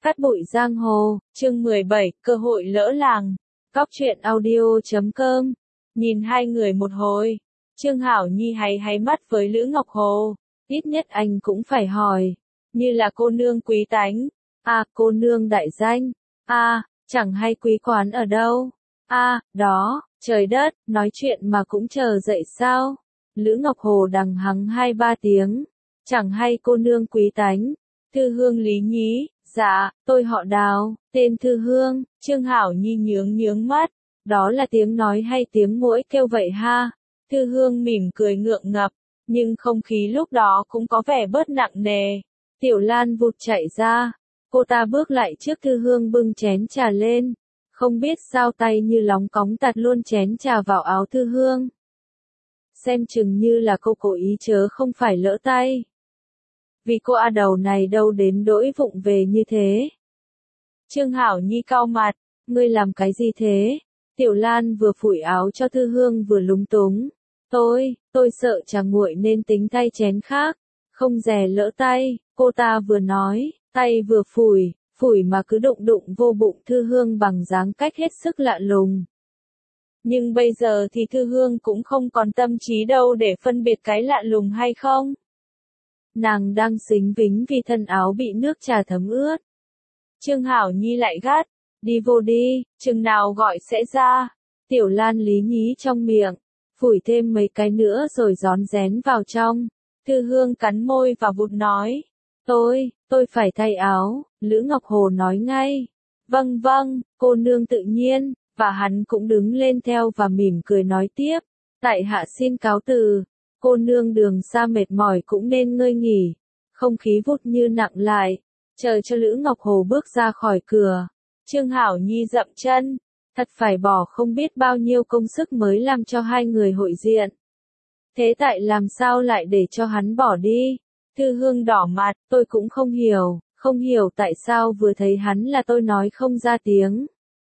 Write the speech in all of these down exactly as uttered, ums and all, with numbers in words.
Cát bụi giang hồ, chương mười bảy, cơ hội lỡ làng. Cóc truyện audio chấm com. Nhìn hai người một hồi, Trương Hảo Nhi hay hay mắt với Lữ Ngọc Hồ, ít nhất anh cũng phải hỏi, như là cô nương quý tánh, à, cô nương đại danh, à, chẳng hay quý quán ở đâu, à, đó, trời đất, nói chuyện mà cũng chờ dậy sao? Lữ Ngọc Hồ đằng hắng hai ba tiếng, chẳng hay cô nương quý tánh, Thư Hương Lý nhí. Dạ, tôi họ Đào, tên Thư Hương. Trương Hảo Nhi nhướng nhướng mắt, đó là tiếng nói hay tiếng muỗi kêu vậy ha? Thư Hương mỉm cười ngượng ngập, nhưng không khí lúc đó cũng có vẻ bớt nặng nề. Tiểu Lan vụt chạy ra, cô ta bước lại trước Thư Hương bưng chén trà lên, không biết sao tay như lóng cóng tạt luôn chén trà vào áo Thư Hương. Xem chừng như là cô cố ý chớ không phải lỡ tay. Vì cô A đầu này đâu đến đỗi vụng về như thế. Trương Hảo Nhi cau mặt, ngươi làm cái gì thế? Tiểu Lan vừa phủi áo cho Thư Hương vừa lúng túng. Tôi, tôi sợ chàng nguội nên tính thay chén khác, không dè lỡ tay, cô ta vừa nói, tay vừa phủi, phủi mà cứ đụng đụng vô bụng Thư Hương bằng dáng cách hết sức lạ lùng. Nhưng bây giờ thì Thư Hương cũng không còn tâm trí đâu để phân biệt cái lạ lùng hay không. Nàng đang xính vính vì thân áo bị nước trà thấm ướt. Trương Hảo Nhi lại gắt, đi vô đi, chừng nào gọi sẽ ra. Tiểu Lan lý nhí trong miệng, phủi thêm mấy cái nữa rồi rón rén vào trong. Thư Hương cắn môi và vụt nói, tôi, tôi phải thay áo. Lữ Ngọc Hồ nói ngay, vâng vâng, cô nương tự nhiên, và hắn cũng đứng lên theo và mỉm cười nói tiếp, tại hạ xin cáo từ. Cô nương đường xa mệt mỏi cũng nên ngơi nghỉ. Không khí vút như nặng lại, chờ cho Lữ Ngọc Hồ bước ra khỏi cửa. Trương Hảo Nhi dậm chân, thật phải bỏ không biết bao nhiêu công sức mới làm cho hai người hội diện. Thế tại làm sao lại để cho hắn bỏ đi? Thư Hương đỏ mặt, tôi cũng không hiểu, không hiểu tại sao vừa thấy hắn là tôi nói không ra tiếng.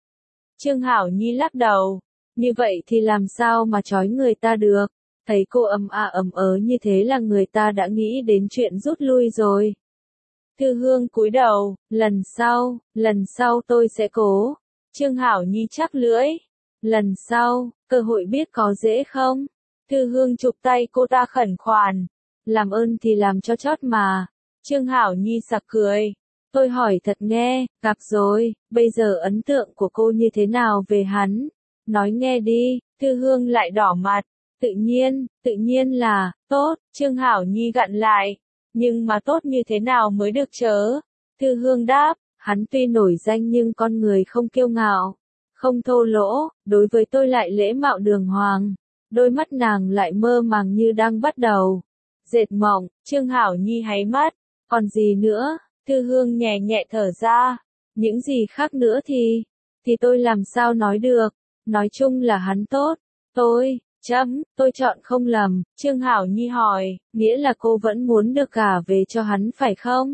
Trương Hảo Nhi lắc đầu, như vậy thì làm sao mà trói người ta được? Thấy cô ầm a ầm ớ như thế là người ta đã nghĩ đến chuyện rút lui rồi. Thư Hương cúi đầu, lần sau, lần sau tôi sẽ cố. Trương Hảo Nhi chắc lưỡi. Lần sau, cơ hội biết có dễ không? Thư Hương chụp tay cô ta khẩn khoản. Làm ơn thì làm cho chót mà. Trương Hảo Nhi sặc cười. Tôi hỏi thật nghe, gặp rồi, bây giờ ấn tượng của cô như thế nào về hắn? Nói nghe đi. Thư Hương lại đỏ mặt. Tự nhiên, tự nhiên là, tốt, Trương Hảo Nhi gặn lại. Nhưng mà tốt như thế nào mới được chớ? Thư Hương đáp, hắn tuy nổi danh nhưng con người không kiêu ngạo, không thô lỗ, đối với tôi lại lễ mạo đường hoàng. Đôi mắt nàng lại mơ màng như đang bắt đầu dệt mộng. Trương Hảo Nhi háy mắt, còn gì nữa? Thư Hương nhẹ nhẹ thở ra, những gì khác nữa thì, thì tôi làm sao nói được, nói chung là hắn tốt, tôi... Chấm, tôi chọn không lầm. Trương Hảo Nhi hỏi, nghĩa là cô vẫn muốn được gả về cho hắn phải không?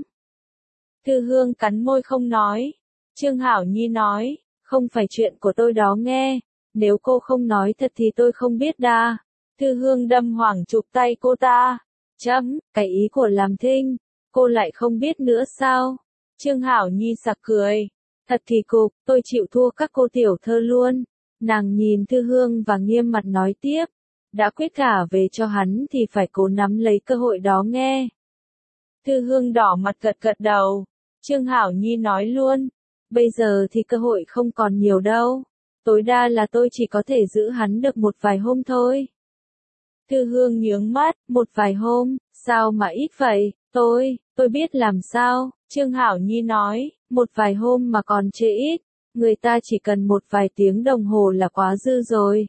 Thư Hương cắn môi không nói. Trương Hảo Nhi nói, không phải chuyện của tôi đó nghe. Nếu cô không nói thật thì tôi không biết đa. Thư Hương đâm hoảng chụp tay cô ta. Chấm, cái ý của làm thinh, cô lại không biết nữa sao? Trương Hảo Nhi sặc cười. Thật thì cục, tôi chịu thua các cô tiểu thơ luôn. Nàng nhìn Thư Hương và nghiêm mặt nói tiếp, đã quyết gả về cho hắn thì phải cố nắm lấy cơ hội đó nghe. Thư Hương đỏ mặt gật gật đầu. Trương Hảo Nhi nói luôn, bây giờ thì cơ hội không còn nhiều đâu, tối đa là tôi chỉ có thể giữ hắn được một vài hôm thôi. Thư Hương nhướng mắt, một vài hôm, sao mà ít vậy? Tôi, tôi biết làm sao. Trương Hảo Nhi nói, một vài hôm mà còn chê ít. Người ta chỉ cần một vài tiếng đồng hồ là quá dư rồi.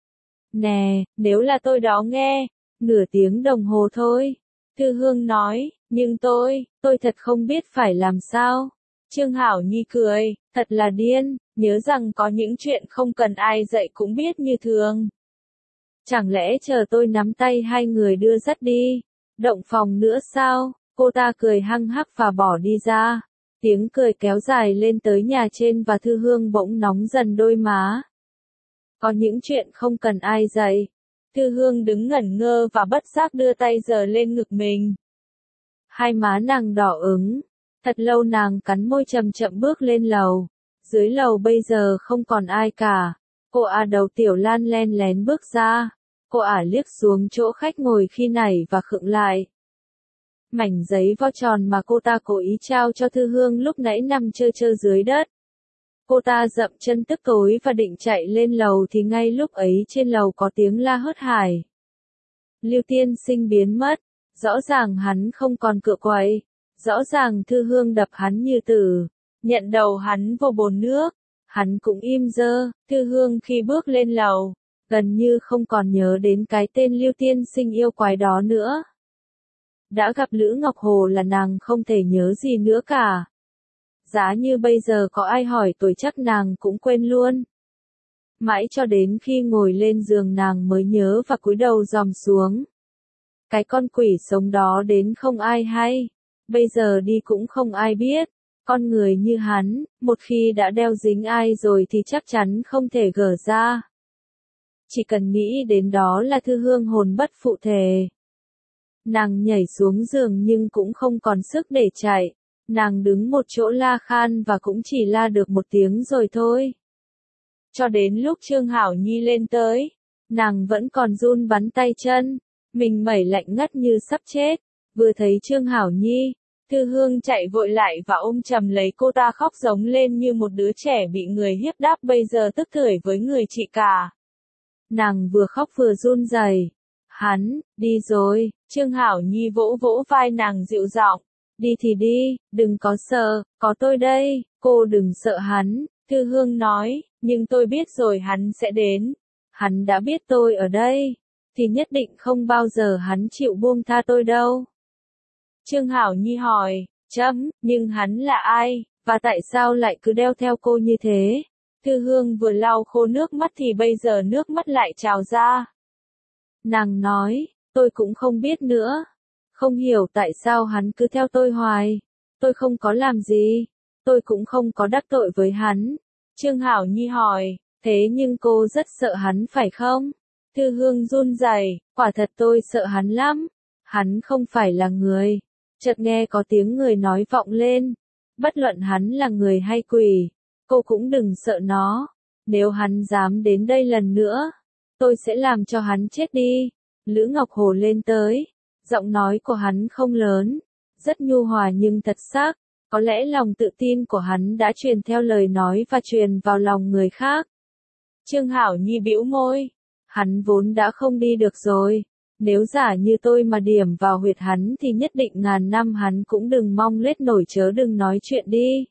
Nè, nếu là tôi đó nghe, nửa tiếng đồng hồ thôi. Thư Hương nói, nhưng tôi, tôi thật không biết phải làm sao. Trương Hảo Nhi cười, thật là điên, nhớ rằng có những chuyện không cần ai dạy cũng biết như thường. Chẳng lẽ chờ tôi nắm tay hai người đưa dắt đi, động phòng nữa sao? Cô ta cười hăng hắc và bỏ đi ra. Tiếng cười kéo dài lên tới nhà trên và Thư Hương bỗng nóng dần đôi má. Có những chuyện không cần ai dạy. Thư Hương đứng ngẩn ngơ và bất giác đưa tay giở lên ngực mình. Hai má nàng đỏ ửng, Thật lâu nàng cắn môi chậm chậm bước lên lầu. Dưới lầu bây giờ không còn ai cả. Cô ả đầu Tiểu Lan len lén bước ra. Cô ả liếc xuống chỗ khách ngồi khi nãy và khựng lại. Mảnh giấy vo tròn mà cô ta cố ý trao cho Thư Hương lúc nãy nằm trơ trơ dưới đất. Cô ta dậm chân tức tối và định chạy lên lầu thì ngay lúc ấy trên lầu có tiếng la hớt hải. Lưu Tiên Sinh biến mất. Rõ ràng hắn không còn cựa quậy. Rõ ràng Thư Hương đập hắn như tử. Nhận đầu hắn vào bồn nước. Hắn cũng im dơ. Thư Hương khi bước lên lầu, gần như không còn nhớ đến cái tên Lưu Tiên Sinh yêu quái đó nữa. Đã gặp Lữ Ngọc Hồ là nàng không thể nhớ gì nữa cả. Giá như bây giờ có ai hỏi tuổi chắc nàng cũng quên luôn. Mãi cho đến khi ngồi lên giường nàng mới nhớ và cúi đầu dòm xuống. Cái con quỷ sống đó đến không ai hay. Bây giờ đi cũng không ai biết. Con người như hắn, một khi đã đeo dính ai rồi thì chắc chắn không thể gỡ ra. Chỉ cần nghĩ đến đó là Thư Hương hồn bất phụ thể. Nàng nhảy xuống giường nhưng cũng không còn sức để chạy. Nàng đứng một chỗ la khan và cũng chỉ la được một tiếng rồi thôi. Cho đến lúc Trương Hảo Nhi lên tới, nàng vẫn còn run bắn tay chân, mình mẩy lạnh ngắt như sắp chết. Vừa thấy Trương Hảo Nhi, Thư Hương chạy vội lại và ôm chầm lấy cô ta khóc giống lên như một đứa trẻ bị người hiếp đáp bây giờ tức tưởi với người chị cả. Nàng vừa khóc vừa run rẩy. Hắn, đi rồi, Trương Hảo Nhi vỗ vỗ vai nàng dịu giọng. Đi thì đi, đừng có sợ, có tôi đây, cô đừng sợ hắn, Thư Hương nói, nhưng tôi biết rồi hắn sẽ đến. Hắn đã biết tôi ở đây, thì nhất định không bao giờ hắn chịu buông tha tôi đâu. Trương Hảo Nhi hỏi, chấm, nhưng hắn là ai, và tại sao lại cứ đeo theo cô như thế? Thư Hương vừa lau khô nước mắt thì bây giờ nước mắt lại trào ra. Nàng nói, tôi cũng không biết nữa. Không hiểu tại sao hắn cứ theo tôi hoài. Tôi không có làm gì. Tôi cũng không có đắc tội với hắn. Trương Hảo Nhi hỏi, thế nhưng cô rất sợ hắn phải không? Thư Hương run rẩy, quả thật tôi sợ hắn lắm. Hắn không phải là người. Chợt nghe có tiếng người nói vọng lên. Bất luận hắn là người hay quỷ, cô cũng đừng sợ nó. Nếu hắn dám đến đây lần nữa, tôi sẽ làm cho hắn chết đi. Lữ Ngọc Hồ lên tới. Giọng nói của hắn không lớn, rất nhu hòa nhưng thật sắc. Có lẽ lòng tự tin của hắn đã truyền theo lời nói và truyền vào lòng người khác. Trương Hảo Nhi bĩu môi. Hắn vốn đã không đi được rồi. Nếu giả như tôi mà điểm vào huyệt hắn thì nhất định ngàn năm hắn cũng đừng mong lết nổi chớ đừng nói chuyện đi.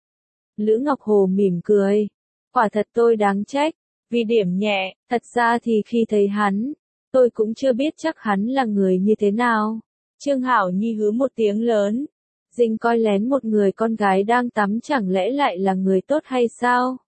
Lữ Ngọc Hồ mỉm cười. Quả thật tôi đáng trách. Vì điểm nhẹ, thật ra thì khi thấy hắn, tôi cũng chưa biết chắc hắn là người như thế nào. Trương Hảo Nhi hứ một tiếng lớn. Dình coi lén một người con gái đang tắm chẳng lẽ lại là người tốt hay sao?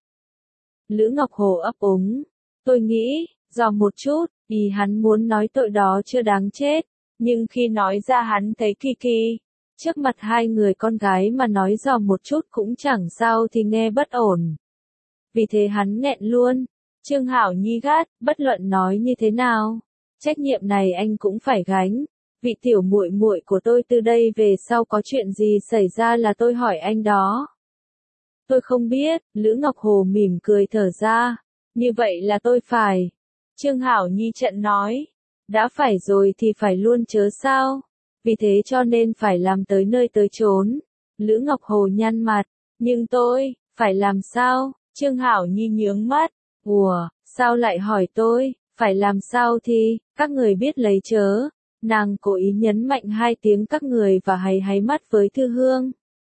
Lữ Ngọc Hồ ấp úng. Tôi nghĩ, do một chút, vì hắn muốn nói tội đó chưa đáng chết. Nhưng khi nói ra hắn thấy kỳ kỳ. Trước mặt hai người con gái mà nói dò một chút cũng chẳng sao thì nghe bất ổn. Vì thế hắn nghẹn luôn. Trương Hảo Nhi gắt, bất luận nói như thế nào. Trách nhiệm này anh cũng phải gánh. Vị tiểu muội muội của tôi từ đây về sau có chuyện gì xảy ra là tôi hỏi anh đó. Tôi không biết, Lữ Ngọc Hồ mỉm cười thở ra. Như vậy là tôi phải. Trương Hảo Nhi trận nói. Đã phải rồi thì phải luôn chớ sao. Vì thế cho nên phải làm tới nơi tới chốn. Lữ Ngọc Hồ nhăn mặt. Nhưng tôi, phải làm sao? Trương Hảo Nhi nhướng mắt. Ủa, sao lại hỏi tôi? Phải làm sao thì, các người biết lấy chớ. Nàng cố ý nhấn mạnh hai tiếng các người và hay háy mắt với Thư Hương.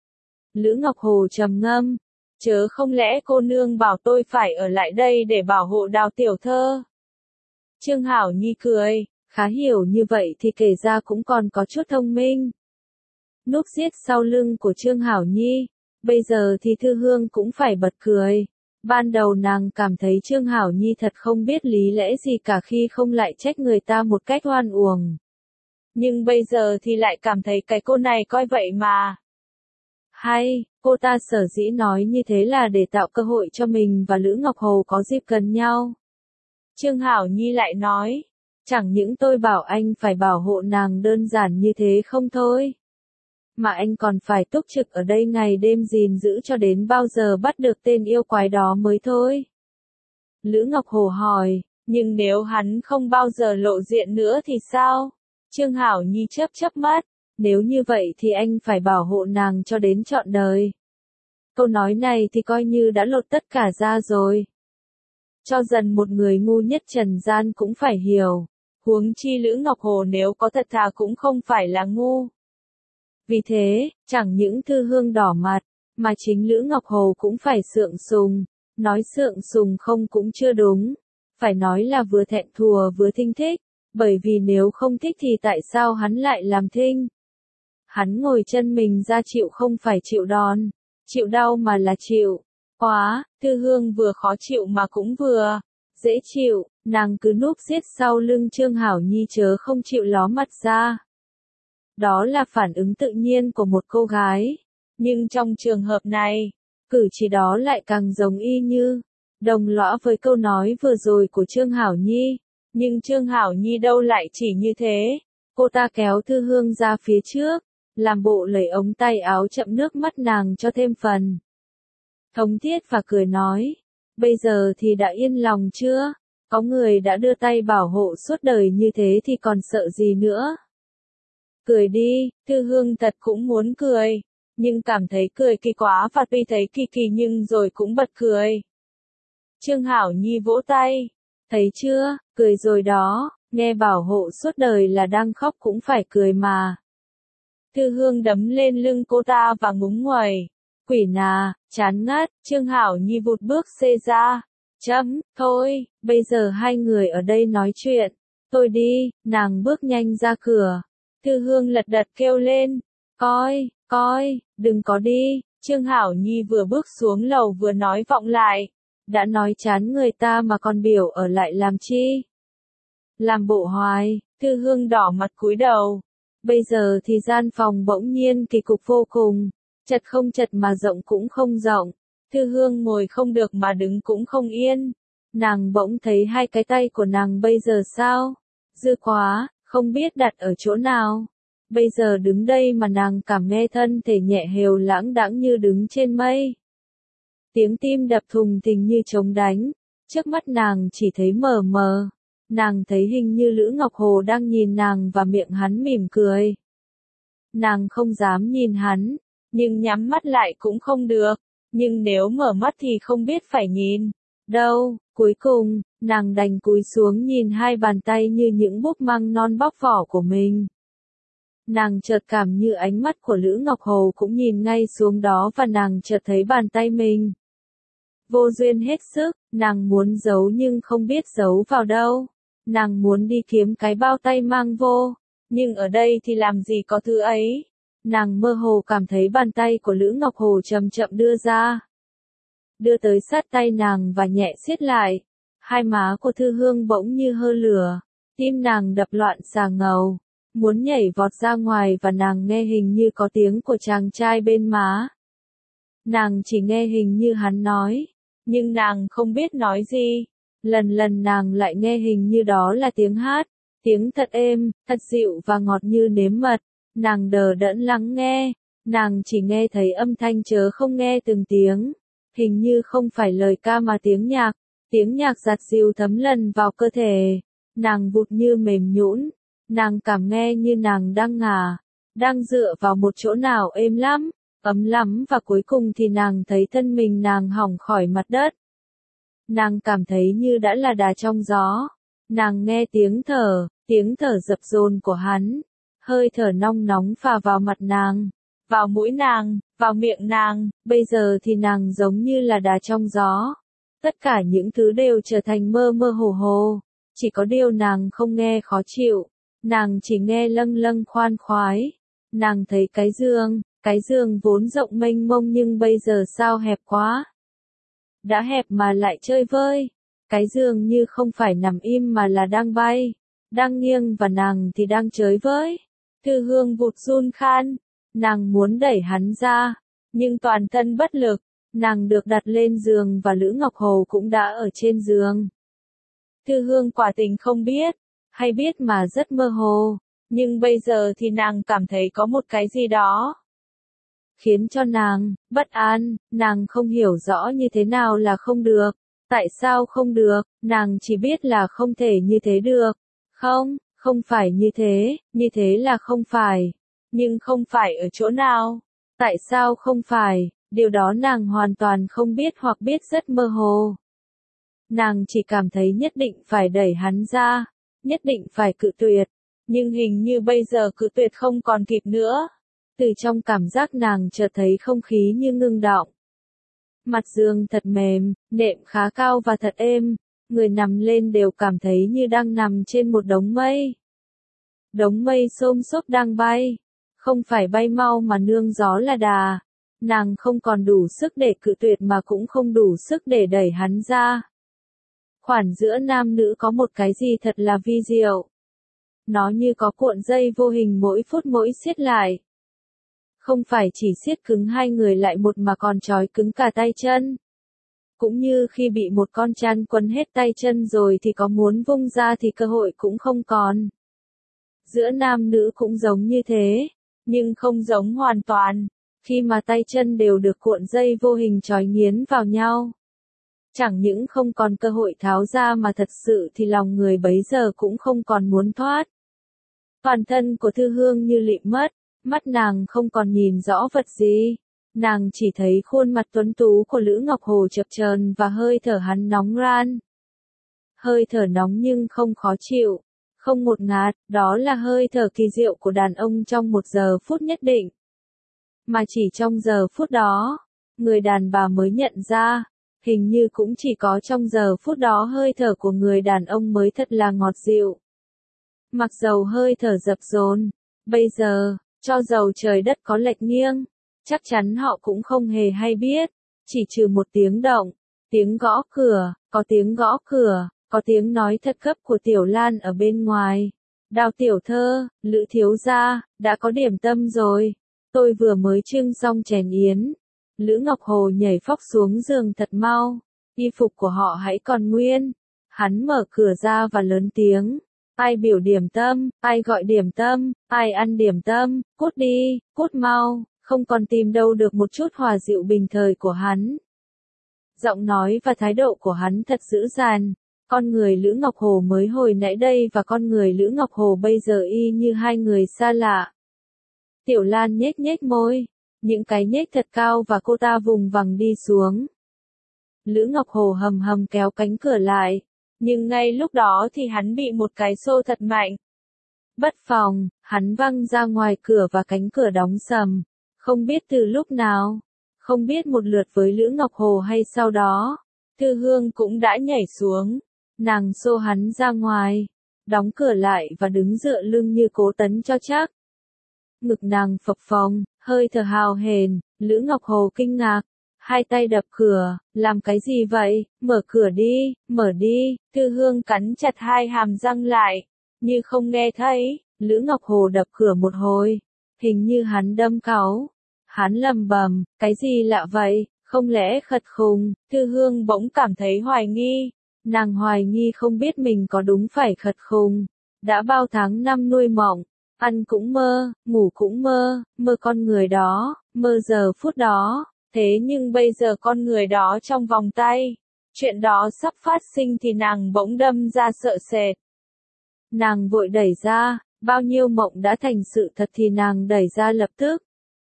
Lữ Ngọc Hồ trầm ngâm. Chớ không lẽ cô nương bảo tôi phải ở lại đây để bảo hộ Đào tiểu thơ? Trương Hảo Nhi cười, khá hiểu như vậy thì kể ra cũng còn có chút thông minh. Núp xiết sau lưng của Trương Hảo Nhi, bây giờ thì Thư Hương cũng phải bật cười. Ban đầu nàng cảm thấy Trương Hảo Nhi thật không biết lý lẽ gì cả khi không lại trách người ta một cách oan uổng. Nhưng bây giờ thì lại cảm thấy cái cô này coi vậy mà. Hay, cô ta sở dĩ nói như thế là để tạo cơ hội cho mình và Lữ Ngọc Hồ có dịp gần nhau. Trương Hảo Nhi lại nói, chẳng những tôi bảo anh phải bảo hộ nàng đơn giản như thế không thôi. Mà anh còn phải túc trực ở đây ngày đêm gìn giữ cho đến bao giờ bắt được tên yêu quái đó mới thôi. Lữ Ngọc Hồ hỏi, nhưng nếu hắn không bao giờ lộ diện nữa thì sao? Trương Hảo Nhi chớp chớp mắt, nếu như vậy thì anh phải bảo hộ nàng cho đến trọn đời. Câu nói này thì coi như đã lột tất cả ra rồi. Cho dần một người ngu nhất trần gian cũng phải hiểu, huống chi Lữ Ngọc Hồ nếu có thật thà cũng không phải là ngu. Vì thế, chẳng những Thư Hương đỏ mặt, mà chính Lữ Ngọc Hồ cũng phải sượng sùng, nói sượng sùng không cũng chưa đúng, phải nói là vừa thẹn thùa vừa thinh thích, bởi vì nếu không thích thì tại sao hắn lại làm thinh? Hắn ngồi chân mình ra chịu không phải chịu đòn, chịu đau mà là chịu. Quá, Thư Hương vừa khó chịu mà cũng vừa dễ chịu, nàng cứ núp xiết sau lưng Trương Hảo Nhi chớ không chịu ló mặt ra. Đó là phản ứng tự nhiên của một cô gái, nhưng trong trường hợp này, cử chỉ đó lại càng giống y như đồng lõa với câu nói vừa rồi của Trương Hảo Nhi, nhưng Trương Hảo Nhi đâu lại chỉ như thế. Cô ta kéo Thư Hương ra phía trước, làm bộ lấy ống tay áo chậm nước mắt nàng cho thêm phần thống thiết và cười nói, bây giờ thì đã yên lòng chưa? Có người đã đưa tay bảo hộ suốt đời như thế thì còn sợ gì nữa? Cười đi, Thư Hương thật cũng muốn cười, nhưng cảm thấy cười kỳ quá và tuy thấy kỳ kỳ nhưng rồi cũng bật cười. Trương Hảo Nhi vỗ tay, thấy chưa, cười rồi đó, nghe bảo hộ suốt đời là đang khóc cũng phải cười mà. Thư Hương đấm lên lưng cô ta và ngúng nguẩy. Quỷ nà, chán ngắt, Trương Hảo Nhi vụt bước xê ra. Chấm, thôi, bây giờ hai người ở đây nói chuyện. Thôi đi, nàng bước nhanh ra cửa. Thư Hương lật đật kêu lên. Coi, coi, đừng có đi. Trương Hảo Nhi vừa bước xuống lầu vừa nói vọng lại. Đã nói chán người ta mà còn biểu ở lại làm chi? Làm bộ hoài, Thư Hương đỏ mặt cúi đầu. Bây giờ thì gian phòng bỗng nhiên kỳ cục vô cùng. Chật không chật mà rộng cũng không rộng. Thư Hương ngồi không được mà đứng cũng không yên. Nàng bỗng thấy hai cái tay của nàng bây giờ sao? Dư quá, không biết đặt ở chỗ nào. Bây giờ đứng đây mà nàng cảm nghe thân thể nhẹ hều lãng đãng như đứng trên mây. Tiếng tim đập thùng thình như trống đánh. Trước mắt nàng chỉ thấy mờ mờ. Nàng thấy hình như Lữ Ngọc Hồ đang nhìn nàng và miệng hắn mỉm cười. Nàng không dám nhìn hắn, nhưng nhắm mắt lại cũng không được. Nhưng nếu mở mắt thì không biết phải nhìn đâu. Cuối cùng, nàng đành cúi xuống nhìn hai bàn tay như những búp măng non bóc vỏ của mình. Nàng chợt cảm như ánh mắt của Lữ Ngọc Hồ cũng nhìn ngay xuống đó và nàng chợt thấy bàn tay mình. Vô duyên hết sức, nàng muốn giấu nhưng không biết giấu vào đâu. Nàng muốn đi kiếm cái bao tay mang vô, nhưng ở đây thì làm gì có thứ ấy. Nàng mơ hồ cảm thấy bàn tay của Lữ Ngọc Hồ chậm chậm đưa ra. Đưa tới sát tay nàng và nhẹ siết lại. Hai má của Thư Hương bỗng như hơ lửa. Tim nàng đập loạn xà ngầu. Muốn nhảy vọt ra ngoài và nàng nghe hình như có tiếng của chàng trai bên má. Nàng chỉ nghe hình như hắn nói. Nhưng nàng không biết nói gì. Lần lần nàng lại nghe hình như đó là tiếng hát. Tiếng thật êm, thật dịu và ngọt như nếm mật. Nàng đờ đẫn lắng nghe. Nàng chỉ nghe thấy âm thanh chớ không nghe từng tiếng. Hình như không phải lời ca mà tiếng nhạc. Tiếng nhạc giặt dịu thấm lần vào cơ thể. Nàng vụt như mềm nhũn. Nàng cảm nghe như nàng đang ngả. Đang dựa vào một chỗ nào êm lắm, ấm lắm và cuối cùng thì nàng thấy thân mình nàng hỏng khỏi mặt đất. Nàng cảm thấy như đã là đà trong gió. Nàng nghe tiếng thở, tiếng thở dập dồn của hắn. Hơi thở nong nóng phả vào mặt nàng, vào mũi nàng, vào miệng nàng, bây giờ thì nàng giống như là đà trong gió. Tất cả những thứ đều trở thành mơ mơ hồ hồ. Chỉ có điều nàng không nghe khó chịu. Nàng chỉ nghe lâng lâng khoan khoái. Nàng thấy cái giường, cái giường vốn rộng mênh mông nhưng bây giờ sao hẹp quá. Đã hẹp mà lại chơi vơi. Cái giường như không phải nằm im mà là đang bay, đang nghiêng và nàng thì đang chới với. Thư Hương vụt run khan. Nàng muốn đẩy hắn ra, nhưng toàn thân bất lực. Nàng được đặt lên giường và Lữ Ngọc Hồ cũng đã ở trên giường. Thư Hương quả tình không biết, hay biết mà rất mơ hồ. Nhưng bây giờ thì nàng cảm thấy có một cái gì đó khiến cho nàng bất an, nàng không hiểu rõ như thế nào là không được. Tại sao không được, nàng chỉ biết là không thể như thế được. Không, không phải như thế, như thế là không phải. Nhưng không phải ở chỗ nào? Tại sao không phải? Điều đó nàng hoàn toàn không biết hoặc biết rất mơ hồ. Nàng chỉ cảm thấy nhất định phải đẩy hắn ra, nhất định phải cự tuyệt. Nhưng hình như bây giờ cự tuyệt không còn kịp nữa. Từ trong cảm giác nàng chợt thấy không khí như ngưng đọng. Mặt giường thật mềm, nệm khá cao và thật êm, người nằm lên đều cảm thấy như đang nằm trên một đống mây. Đống mây xôm xốp đang bay, không phải bay mau mà nương gió là đà. Nàng không còn đủ sức để cự tuyệt mà cũng không đủ sức để đẩy hắn ra. Khoản giữa nam nữ có một cái gì thật là vi diệu. Nó như có cuộn dây vô hình mỗi phút mỗi siết lại. Không phải chỉ siết cứng hai người lại một mà còn trói cứng cả tay chân. Cũng như khi bị một con chăn quấn hết tay chân rồi thì có muốn vung ra thì cơ hội cũng không còn. Giữa nam nữ cũng giống như thế, nhưng không giống hoàn toàn, khi mà tay chân đều được cuộn dây vô hình trói nghiến vào nhau. Chẳng những không còn cơ hội tháo ra mà thật sự thì lòng người bấy giờ cũng không còn muốn thoát. Toàn thân của Thư Hương như lịm mất, mắt nàng không còn nhìn rõ vật gì. Nàng chỉ thấy khuôn mặt tuấn tú của Lữ Ngọc Hồ chập chờn và hơi thở hắn nóng ran. Hơi thở nóng nhưng không khó chịu, không ngột ngạt, đó là hơi thở kỳ diệu của đàn ông trong một giờ phút nhất định. Mà chỉ trong giờ phút đó, người đàn bà mới nhận ra, hình như cũng chỉ có trong giờ phút đó hơi thở của người đàn ông mới thật là ngọt dịu. Mặc dầu hơi thở dập dồn, bây giờ, cho dầu trời đất có lệch nghiêng, chắc chắn họ cũng không hề hay biết, chỉ trừ một tiếng động, tiếng gõ cửa, có tiếng gõ cửa, có tiếng nói thật gấp của Tiểu Lan ở bên ngoài. Đào tiểu thơ, Lữ thiếu gia, đã có điểm tâm rồi, tôi vừa mới trưng xong chén yến. Lữ Ngọc Hồ nhảy phóc xuống giường thật mau, y phục của họ hãy còn nguyên. Hắn mở cửa ra và lớn tiếng. Ai biểu điểm tâm, ai gọi điểm tâm, ai ăn điểm tâm, cút đi, cút mau, không còn tìm đâu được một chút hòa dịu bình thời của hắn. Giọng nói và thái độ của hắn thật dữ dằn, con người Lữ Ngọc Hồ mới hồi nãy đây và con người Lữ Ngọc Hồ bây giờ y như hai người xa lạ. Tiểu Lan nhếch nhếch môi, những cái nhếch thật cao và cô ta vùng vằng đi xuống. Lữ Ngọc Hồ hầm hầm kéo cánh cửa lại. Nhưng ngay lúc đó thì hắn bị một cái xô thật mạnh. Bất phòng, hắn văng ra ngoài cửa và cánh cửa đóng sầm. Không biết từ lúc nào, không biết một lượt với Lữ Ngọc Hồ hay sau đó, Thư Hương cũng đã nhảy xuống. Nàng xô hắn ra ngoài, đóng cửa lại và đứng dựa lưng như cố tấn cho chắc. Ngực nàng phập phồng, hơi thở hào hển, Lữ Ngọc Hồ kinh ngạc. Hai tay đập cửa, làm cái gì vậy, mở cửa đi, mở đi, Thư Hương cắn chặt hai hàm răng lại, như không nghe thấy, Lữ Ngọc Hồ đập cửa một hồi, hình như hắn đâm cáu, hắn lầm bầm, cái gì lạ vậy, không lẽ khật khùng, Thư Hương bỗng cảm thấy hoài nghi, nàng hoài nghi không biết mình có đúng phải khật khùng, đã bao tháng năm nuôi mộng, ăn cũng mơ, ngủ cũng mơ, mơ con người đó, mơ giờ phút đó. Thế nhưng bây giờ con người đó trong vòng tay, chuyện đó sắp phát sinh thì nàng bỗng đâm ra sợ sệt. Nàng vội đẩy ra, bao nhiêu mộng đã thành sự thật thì nàng đẩy ra lập tức.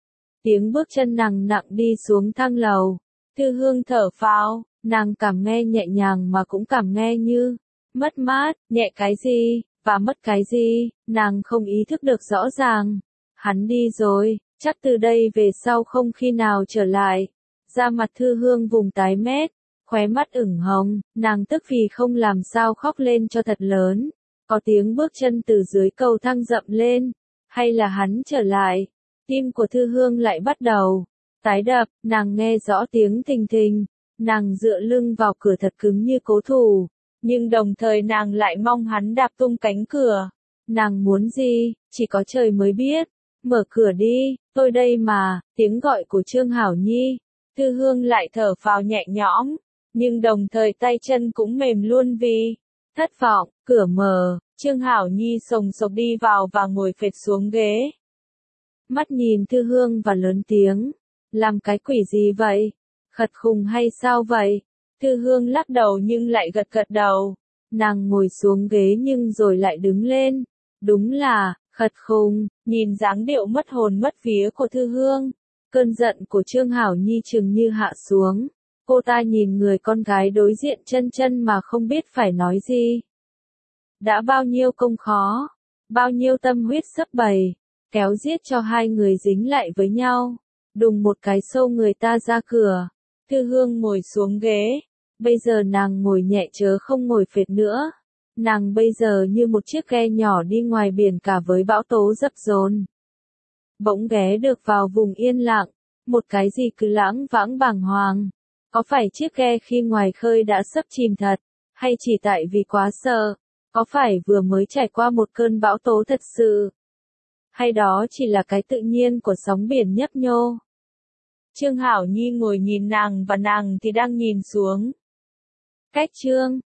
Tiếng bước chân nàng nặng đi xuống thang lầu, Thư Hương thở phào, nàng cảm nghe nhẹ nhàng mà cũng cảm nghe như mất mát, nhẹ cái gì, và mất cái gì, nàng không ý thức được rõ ràng. Hắn đi rồi. Chắc từ đây về sau không khi nào trở lại. Da mặt Thư Hương vùng tái mét, khóe mắt ửng hồng, nàng tức vì không làm sao khóc lên cho thật lớn. Có tiếng bước chân từ dưới cầu thang dậm lên, hay là hắn trở lại. Tim của Thư Hương lại bắt đầu tái đập, nàng nghe rõ tiếng thình thình, nàng dựa lưng vào cửa thật cứng như cố thủ, nhưng đồng thời nàng lại mong hắn đạp tung cánh cửa. Nàng muốn gì, chỉ có trời mới biết. Mở cửa đi, tôi đây mà, tiếng gọi của Trương Hảo Nhi. Thư Hương lại thở phào nhẹ nhõm, nhưng đồng thời tay chân cũng mềm luôn vì thất vọng. Cửa mở, Trương Hảo Nhi sồng sộc đi vào và ngồi phệt xuống ghế. Mắt nhìn Thư Hương và lớn tiếng, Làm cái quỷ gì vậy? Khật khùng hay sao vậy? Thư Hương lắc đầu nhưng lại gật gật đầu. Nàng ngồi xuống ghế nhưng rồi lại đứng lên. Đúng là, khật khùng, nhìn dáng điệu mất hồn mất vía của Thư Hương. Cơn giận của Trương Hảo Nhi chừng như hạ xuống. Cô ta nhìn người con gái đối diện chân chân mà không biết phải nói gì. Đã bao nhiêu công khó, bao nhiêu tâm huyết sấp bày, kéo giết cho hai người dính lại với nhau. Đùng một cái xâu người ta ra cửa. Thư Hương ngồi xuống ghế. Bây giờ nàng ngồi nhẹ chớ không ngồi phệt nữa. Nàng bây giờ như một chiếc ghe nhỏ đi ngoài biển cả với bão tố dập dồn. Bỗng ghé được vào vùng yên lặng. Một cái gì cứ lãng vãng bàng hoàng. Có phải chiếc ghe khi ngoài khơi đã sắp chìm thật? Hay chỉ tại vì quá sợ? Có phải vừa mới trải qua một cơn bão tố thật sự? Hay đó chỉ là cái tự nhiên của sóng biển nhấp nhô? Trương Hảo Nhi ngồi nhìn nàng và nàng thì đang nhìn xuống. Cách Trương